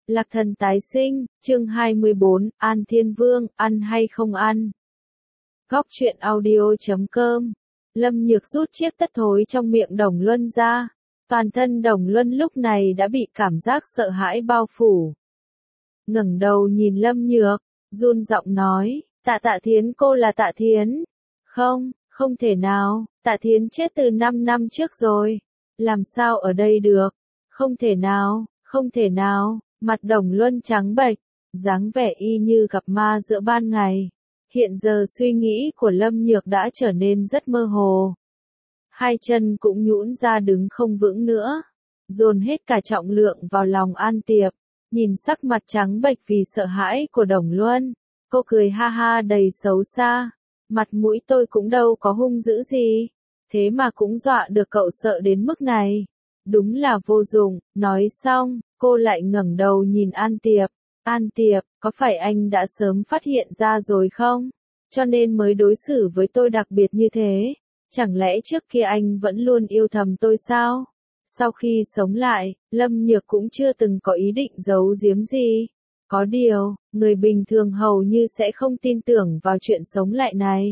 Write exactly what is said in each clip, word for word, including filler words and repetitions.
Lạc Thần tái sinh, chương hai mươi bốn, An Thiên Vương, ăn hay không ăn? Góc truyện audio chấm com. Lâm Nhược rút chiếc tất thối trong miệng Đồng Luân ra. Toàn thân Đồng Luân lúc này đã bị cảm giác sợ hãi bao phủ. Ngẩng đầu nhìn Lâm Nhược, run giọng nói, tạ tạ Thiến cô là tạ Thiến. Không, không thể nào, tạ Thiến chết từ năm năm trước rồi. Làm sao ở đây được? Không thể nào, không thể nào. Mặt Đồng Luân trắng bệch, dáng vẻ y như gặp ma giữa ban ngày. Hiện giờ suy nghĩ của Lâm Nhược đã trở nên rất mơ hồ. Hai chân cũng nhũn ra đứng không vững nữa. Dồn hết cả trọng lượng vào lòng An Tiệp. Nhìn sắc mặt trắng bệch vì sợ hãi của Đồng Luân. Cô cười ha ha đầy xấu xa. Mặt mũi tôi cũng đâu có hung dữ gì. Thế mà cũng dọa được cậu sợ đến mức này. Đúng là vô dụng. Nói xong, cô lại ngẩng đầu nhìn An Tiệp. An Tiệp, có phải anh đã sớm phát hiện ra rồi không? Cho nên mới đối xử với tôi đặc biệt như thế. Chẳng lẽ trước kia anh vẫn luôn yêu thầm tôi sao? Sau khi sống lại, Lâm Nhược cũng chưa từng có ý định giấu giếm gì. Có điều, người bình thường hầu như sẽ không tin tưởng vào chuyện sống lại này.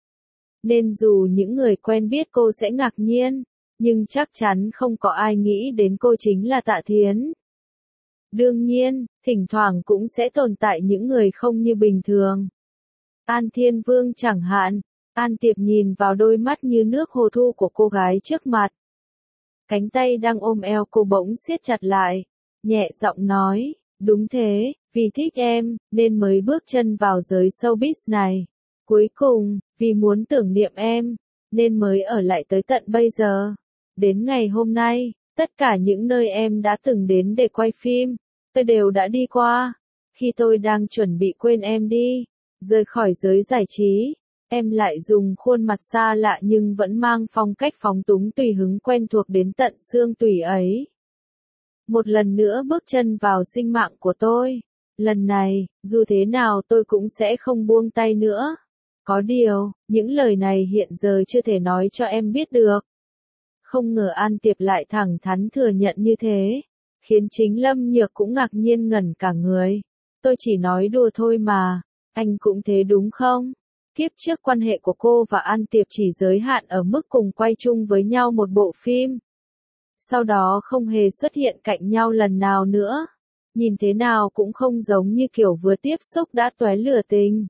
Nên dù những người quen biết cô sẽ ngạc nhiên, nhưng chắc chắn không có ai nghĩ đến cô chính là Tạ Thiến. Đương nhiên, thỉnh thoảng cũng sẽ tồn tại những người không như bình thường. An Thiên Vương chẳng hạn. An Tiệp nhìn vào đôi mắt như nước hồ thu của cô gái trước mặt. Cánh tay đang ôm eo cô bỗng siết chặt lại. Nhẹ giọng nói, đúng thế, vì thích em, nên mới bước chân vào giới showbiz này. Cuối cùng, vì muốn tưởng niệm em, nên mới ở lại tới tận bây giờ. Đến ngày hôm nay, tất cả những nơi em đã từng đến để quay phim, tôi đều đã đi qua. Khi tôi đang chuẩn bị quên em đi, rời khỏi giới giải trí, em lại dùng khuôn mặt xa lạ nhưng vẫn mang phong cách phóng túng tùy hứng quen thuộc đến tận xương tủy ấy. Một lần nữa bước chân vào sinh mạng của tôi. Lần này, dù thế nào tôi cũng sẽ không buông tay nữa. Có điều, những lời này hiện giờ chưa thể nói cho em biết được. Không ngờ An Tiệp lại thẳng thắn thừa nhận như thế, khiến chính Lâm Nhược cũng ngạc nhiên ngẩn cả người. Tôi chỉ nói đùa thôi mà, anh cũng thế đúng không? Kiếp trước quan hệ của cô và An Tiệp chỉ giới hạn ở mức cùng quay chung với nhau một bộ phim. Sau đó không hề xuất hiện cạnh nhau lần nào nữa. Nhìn thế nào cũng không giống như kiểu vừa tiếp xúc đã tóe lửa tình.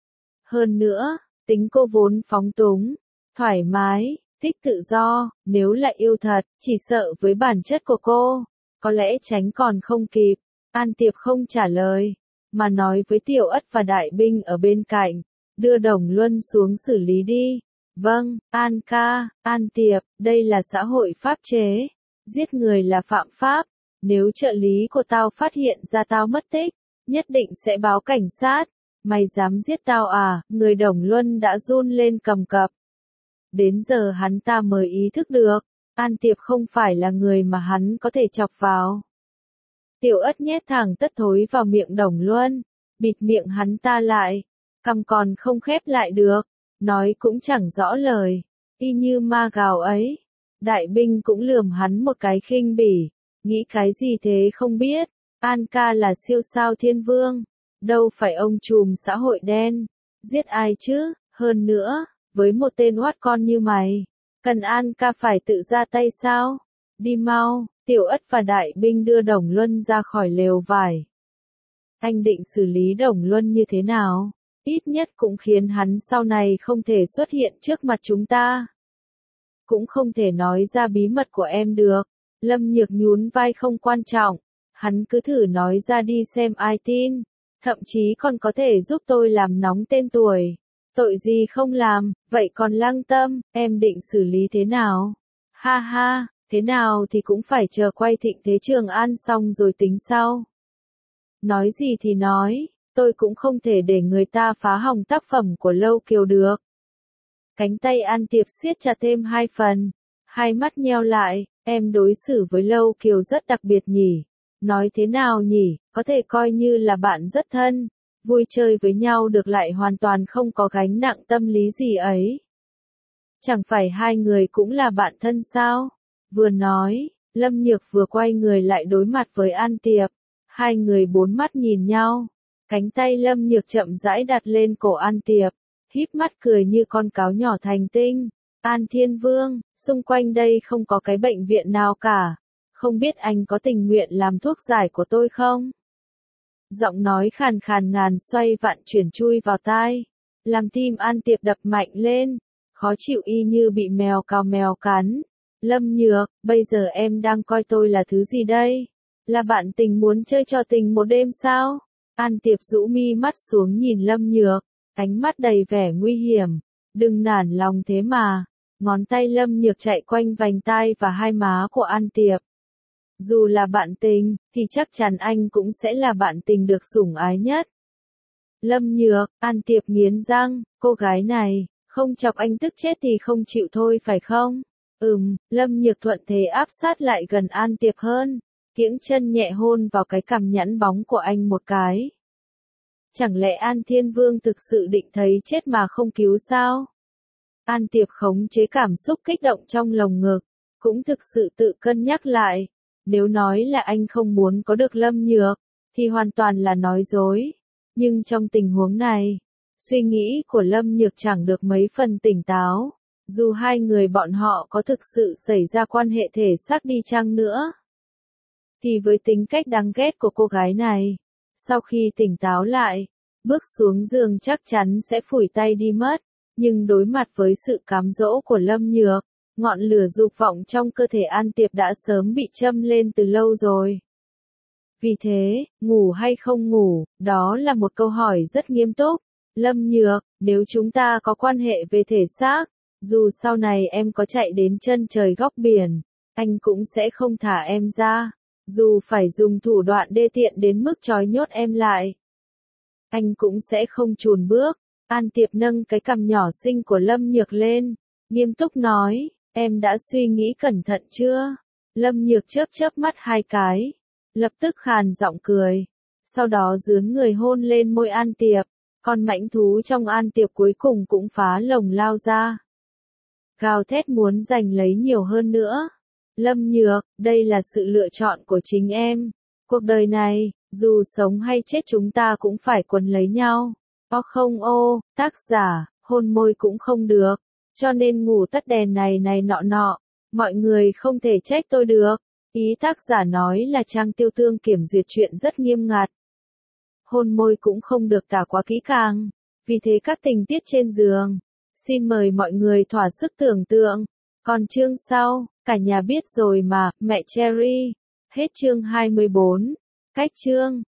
Hơn nữa, tính cô vốn phóng túng, thoải mái, thích tự do, nếu lại yêu thật, chỉ sợ với bản chất của cô, có lẽ tránh còn không kịp. An Tiệp không trả lời, mà nói với Tiểu Ất và Đại Binh ở bên cạnh, đưa Đồng Luân xuống xử lý đi. Vâng, An ca, An Tiệp, đây là xã hội pháp chế, giết người là phạm pháp, nếu trợ lý của tao phát hiện ra tao mất tích, nhất định sẽ báo cảnh sát. Mày dám giết tao à? Người Đồng Luân đã run lên cầm cập. Đến giờ hắn ta mới ý thức được, An Tiệp không phải là người mà hắn có thể chọc vào. Tiểu Ất nhét thẳng tất thối vào miệng Đồng Luân, bịt miệng hắn ta lại, cằm còn không khép lại được, nói cũng chẳng rõ lời, y như ma gào ấy. Đại Binh cũng lườm hắn một cái khinh bỉ, nghĩ cái gì thế không biết, An ca là siêu sao thiên vương, đâu phải ông trùm xã hội đen, giết ai chứ, hơn nữa, với một tên oát con như mày, cần An ca phải tự ra tay sao? Đi mau. Tiểu Ất và Đại Binh đưa Đồng Luân ra khỏi lều vải. Anh định xử lý Đồng Luân như thế nào? Ít nhất cũng khiến hắn sau này không thể xuất hiện trước mặt chúng ta. Cũng không thể nói ra bí mật của em được. Lâm Nhược nhún vai không quan trọng. Hắn cứ thử nói ra đi xem ai tin. Thậm chí còn có thể giúp tôi làm nóng tên tuổi. Tội gì không làm, vậy còn Lăng Tâm, em định xử lý thế nào? Ha ha. Thế nào thì cũng phải chờ quay Thịnh Thế Trường An xong rồi tính sau. Nói gì thì nói, tôi cũng không thể để người ta phá hỏng tác phẩm của Lâu Kiều được. Cánh tay An Tiệp siết chặt thêm hai phần, hai mắt nheo lại, em đối xử với Lâu Kiều rất đặc biệt nhỉ. Nói thế nào nhỉ, có thể coi như là bạn rất thân, vui chơi với nhau được lại hoàn toàn không có gánh nặng tâm lý gì ấy. Chẳng phải hai người cũng là bạn thân sao? Vừa nói, Lâm Nhược vừa quay người lại đối mặt với An Tiệp. Hai người bốn mắt nhìn nhau. Cánh tay Lâm Nhược chậm rãi đặt lên cổ An Tiệp, híp mắt cười như con cáo nhỏ thành tinh. An Thiên Vương, xung quanh đây không có cái bệnh viện nào cả. Không biết anh có tình nguyện làm thuốc giải của tôi không? Giọng nói khàn khàn ngàn xoay vạn chuyển chui vào tai. Làm tim An Tiệp đập mạnh lên. Khó chịu y như bị mèo cào mèo cắn. Lâm Nhược, bây giờ em đang coi tôi là thứ gì đây? Là bạn tình muốn chơi trò tình một đêm sao? An Tiệp rũ mi mắt xuống nhìn Lâm Nhược, ánh mắt đầy vẻ nguy hiểm. Đừng nản lòng thế mà. Ngón tay Lâm Nhược chạy quanh vành tai và hai má của An Tiệp. Dù là bạn tình, thì chắc chắn anh cũng sẽ là bạn tình được sủng ái nhất. Lâm Nhược, An Tiệp nghiến răng, cô gái này, không chọc anh tức chết thì không chịu thôi phải không? Ừm, Lâm Nhược thuận thế áp sát lại gần An Tiệp hơn, kiễng chân nhẹ hôn vào cái cằm nhẵn bóng của anh một cái. Chẳng lẽ An Thiên Vương thực sự định thấy chết mà không cứu sao? An Tiệp khống chế cảm xúc kích động trong lồng ngực, cũng thực sự tự cân nhắc lại. Nếu nói là anh không muốn có được Lâm Nhược, thì hoàn toàn là nói dối. Nhưng trong tình huống này, suy nghĩ của Lâm Nhược chẳng được mấy phần tỉnh táo. Dù hai người bọn họ có thực sự xảy ra quan hệ thể xác đi chăng nữa, thì với tính cách đáng ghét của cô gái này, sau khi tỉnh táo lại, bước xuống giường chắc chắn sẽ phủi tay đi mất. Nhưng đối mặt với sự cám dỗ của Lâm Nhược, ngọn lửa dục vọng trong cơ thể An Tiệp đã sớm bị châm lên từ lâu rồi. Vì thế, ngủ hay không ngủ, đó là một câu hỏi rất nghiêm túc. Lâm Nhược, nếu chúng ta có quan hệ về thể xác, dù sau này em có chạy đến chân trời góc biển, anh cũng sẽ không thả em ra. Dù phải dùng thủ đoạn đê tiện đến mức trói nhốt em lại, anh cũng sẽ không chùn bước. An Tiệp nâng cái cằm nhỏ xinh của Lâm Nhược lên, nghiêm túc nói, em đã suy nghĩ cẩn thận chưa? Lâm Nhược chớp chớp mắt hai cái, lập tức khàn giọng cười, sau đó dướn người hôn lên môi An Tiệp, con mãnh thú trong An Tiệp cuối cùng cũng phá lồng lao ra. Gào thét muốn giành lấy nhiều hơn nữa. Lâm Nhược, đây là sự lựa chọn của chính em. Cuộc đời này, dù sống hay chết chúng ta cũng phải quấn lấy nhau. O không ô, tác giả, hôn môi cũng không được. Cho nên ngủ tắt đèn này này nọ nọ. Mọi người không thể trách tôi được. Ý tác giả nói là Trang Tiêu Tương kiểm duyệt truyện rất nghiêm ngặt. Hôn môi cũng không được tả quá kỹ càng. Vì thế các tình tiết trên giường, xin mời mọi người thỏa sức tưởng tượng. Còn chương sau, cả nhà biết rồi mà, mẹ Cherry. Hết chương hai mươi bốn. Cách chương.